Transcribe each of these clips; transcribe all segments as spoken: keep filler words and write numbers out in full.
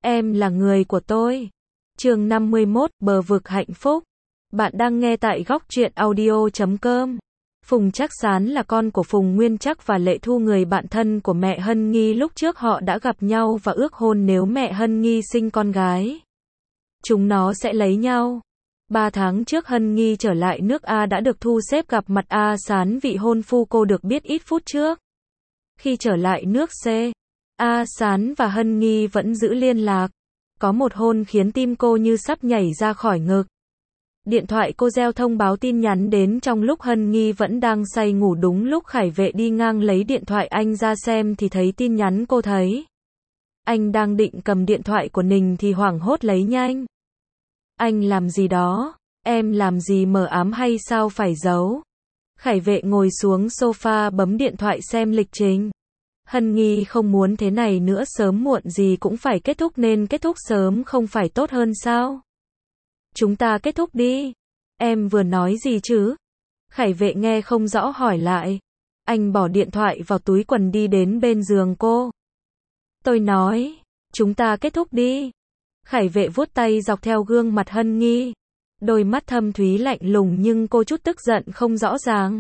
Em là người của tôi. Chương năm mươi mốt, bờ vực hạnh phúc. Bạn đang nghe tại góc truyện audio chấm com. Phùng Trác Sán là con của Phùng Nguyên Trác và Lệ Thu, người bạn thân của mẹ Hân Nghi. Lúc trước họ đã gặp nhau và ước hôn nếu mẹ Hân Nghi sinh con gái, chúng nó sẽ lấy nhau. Ba tháng trước Hân Nghi trở lại nước A đã được thu xếp gặp mặt A Sán, vị hôn phu cô được biết ít phút trước. Khi trở lại nước C, A Sán và Hân Nghi vẫn giữ liên lạc. Có một hôn khiến tim cô như sắp nhảy ra khỏi ngực. Điện thoại cô reo thông báo tin nhắn đến trong lúc Hân Nghi vẫn đang say ngủ. Đúng lúc Khải Vệ đi ngang lấy điện thoại anh ra xem thì thấy tin nhắn cô thấy. Anh đang định cầm điện thoại của Ninh thì hoảng hốt lấy nhanh. Anh làm gì đó? Em làm gì mờ ám hay sao phải giấu? Khải Vệ ngồi xuống sofa bấm điện thoại xem lịch trình. Hân Nghi không muốn thế này nữa, sớm muộn gì cũng phải kết thúc nên kết thúc sớm không phải tốt hơn sao? Chúng ta kết thúc đi. Em vừa nói gì chứ? Khải Vệ nghe không rõ hỏi lại. Anh bỏ điện thoại vào túi quần đi đến bên giường cô. Tôi nói, chúng ta kết thúc đi. Khải Vệ vuốt tay dọc theo gương mặt Hân Nghi. Đôi mắt thâm thúy lạnh lùng nhưng cô chút tức giận không rõ ràng.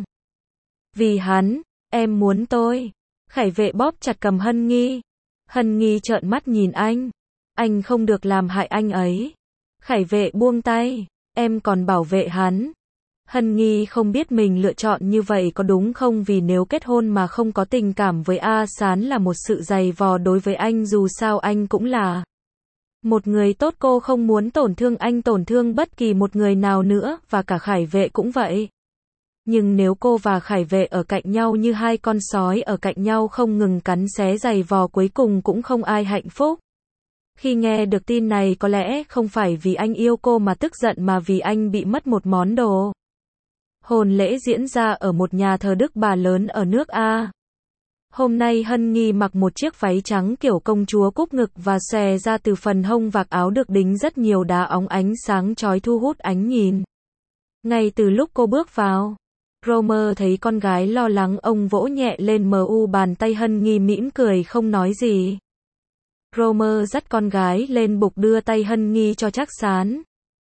Vì hắn, em muốn tôi. Khải Vệ bóp chặt cầm Hân Nghi. Hân Nghi trợn mắt nhìn anh. Anh không được làm hại anh ấy. Khải Vệ buông tay. Em còn bảo vệ hắn. Hân Nghi không biết mình lựa chọn như vậy có đúng không, vì nếu kết hôn mà không có tình cảm với A Sán là một sự dày vò đối với anh, dù sao anh cũng là một người tốt. Cô không muốn tổn thương anh, tổn thương bất kỳ một người nào nữa, và cả Khải Vệ cũng vậy. Nhưng nếu cô và Khải Vệ ở cạnh nhau như hai con sói ở cạnh nhau không ngừng cắn xé giày vò, cuối cùng cũng không ai hạnh phúc. Khi nghe được tin này, có lẽ không phải vì anh yêu cô mà tức giận, mà vì anh bị mất một món đồ. Hôn lễ diễn ra ở một nhà thờ Đức Bà lớn ở nước A. Hôm nay Hân Nghi mặc một chiếc váy trắng kiểu công chúa cúp ngực và xòe ra từ phần hông vạc áo được đính rất nhiều đá óng ánh sáng chói thu hút ánh nhìn. Ngay từ lúc cô bước vào, Romer thấy con gái lo lắng, ông vỗ nhẹ lên mu bàn tay Hân Nghi mỉm cười không nói gì. Romer dắt con gái lên bục đưa tay Hân Nghi cho Trác Sán.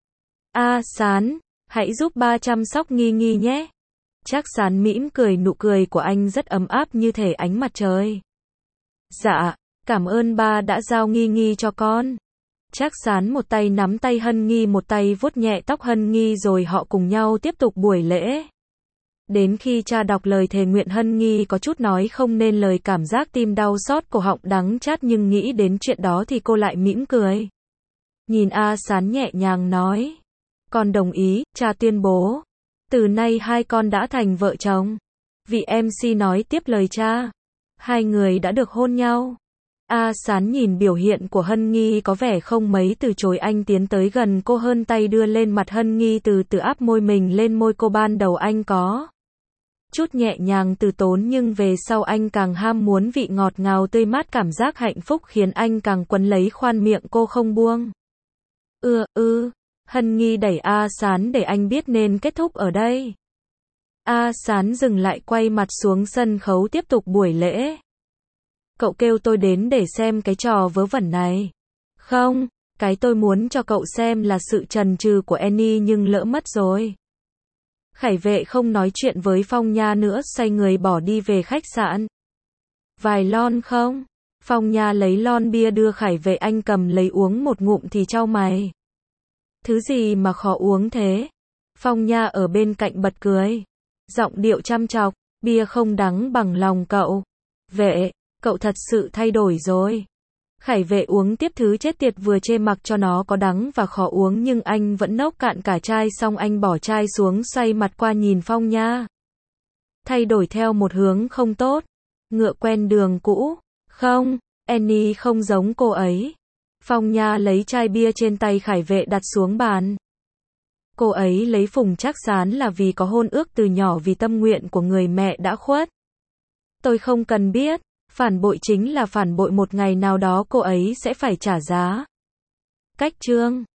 A Sán, hãy giúp ba chăm sóc Nghi Nghi nhé. Trác Sán mỉm cười, nụ cười của anh rất ấm áp như thể ánh mặt trời. Dạ, cảm ơn ba đã giao Nghi Nghi cho con. Trác Sán một tay nắm tay Hân Nghi, một tay vuốt nhẹ tóc Hân Nghi, rồi họ cùng nhau tiếp tục buổi lễ. Đến khi cha đọc lời thề nguyện, Hân Nghi có chút nói không nên lời, cảm giác tim đau xót, cổ họng đắng chát, nhưng nghĩ đến chuyện đó thì cô lại mỉm cười. Nhìn A Sán nhẹ nhàng nói. Con đồng ý, cha tuyên bố. Từ nay hai con đã thành vợ chồng. Vị em xê nói tiếp lời cha. Hai người đã được hôn nhau. A Sán nhìn biểu hiện của Hân Nghi có vẻ không mấy từ chối, anh tiến tới gần cô hơn, tay đưa lên mặt Hân Nghi, từ từ áp môi mình lên môi cô. Ban đầu anh có chút nhẹ nhàng từ tốn, nhưng về sau anh càng ham muốn vị ngọt ngào tươi mát, cảm giác hạnh phúc khiến anh càng quấn lấy khoan miệng cô không buông. Ưa, ư, Hân Nghi đẩy A Sán để anh biết nên kết thúc ở đây. A Sán dừng lại, quay mặt xuống sân khấu tiếp tục buổi lễ. Cậu kêu tôi đến để xem cái trò vớ vẩn này. Không, cái tôi muốn cho cậu xem là sự chần chừ của Annie, nhưng lỡ mất rồi. Khải Vệ không nói chuyện với Phong Nha nữa, xoay người bỏ đi về khách sạn. Vài lon không? Phong Nha lấy lon bia đưa Khải Vệ, anh cầm lấy uống một ngụm thì chau mày. Thứ gì mà khó uống thế? Phong Nha ở bên cạnh bật cười. Giọng điệu chăm chọc, bia không đắng bằng lòng cậu. Vệ, cậu thật sự thay đổi rồi. Khải Vệ uống tiếp thứ chết tiệt vừa chê mặc cho nó có đắng và khó uống, nhưng anh vẫn nốc cạn cả chai, xong anh bỏ chai xuống, xoay mặt qua nhìn Phong Nha. Thay đổi theo một hướng không tốt. Ngựa quen đường cũ. Không, Annie không giống cô ấy. Phong Nha lấy chai bia trên tay Khải Vệ đặt xuống bàn. Cô ấy lấy Phùng Trác Sán là vì có hôn ước từ nhỏ, vì tâm nguyện của người mẹ đã khuất. Tôi không cần biết. Phản bội chính là phản bội, một ngày nào đó cô ấy sẽ phải trả giá. Cách chương